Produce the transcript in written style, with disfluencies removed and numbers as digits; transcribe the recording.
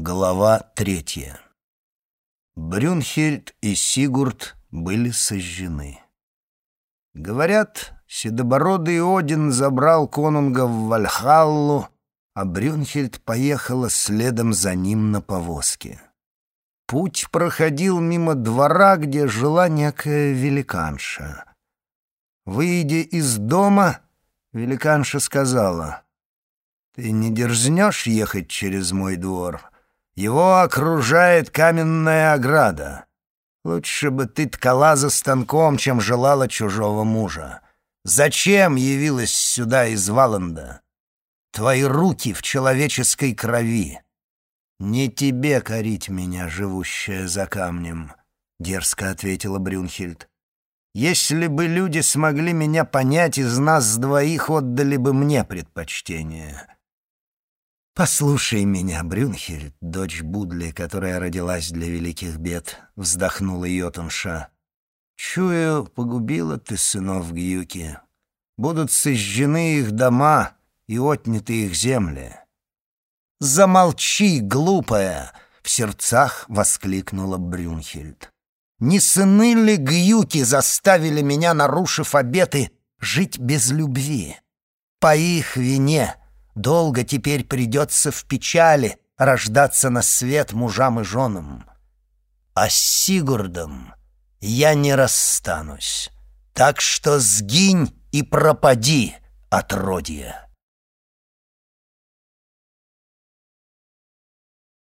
Глава 3. Брюнхильд и Сигурд были сожжены. Говорят, седобородый Один забрал конунга в Вальхаллу, а Брюнхильд поехала следом за ним на повозке. Путь проходил мимо двора, где жила некая великанша. Выйдя из дома, великанша сказала: «Ты не дерзнешь ехать через мой двор? Его окружает каменная ограда. Лучше бы ты ткала за станком, чем желала чужого мужа. Зачем явилась сюда из Валанда? Твои руки в человеческой крови. Не тебе корить меня, живущая за камнем», — дерзко ответила Брюнхильд. «Если бы люди смогли меня понять, из нас двоих отдали бы мне предпочтение». «Послушай меня, Брюнхильд, дочь Будли, которая родилась для великих бед», — вздохнула Йотунша. «Чую, погубила ты сынов Гюки. Будут сожжены их дома и отняты их земли». «Замолчи, глупая!» — в сердцах воскликнула Брюнхильд. «Не сыны ли Гюки заставили меня, нарушив обеты, жить без любви? По их вине долго теперь придется в печали рождаться на свет мужам и женам. А с Сигурдом я не расстанусь, так что сгинь и пропади, отродье!»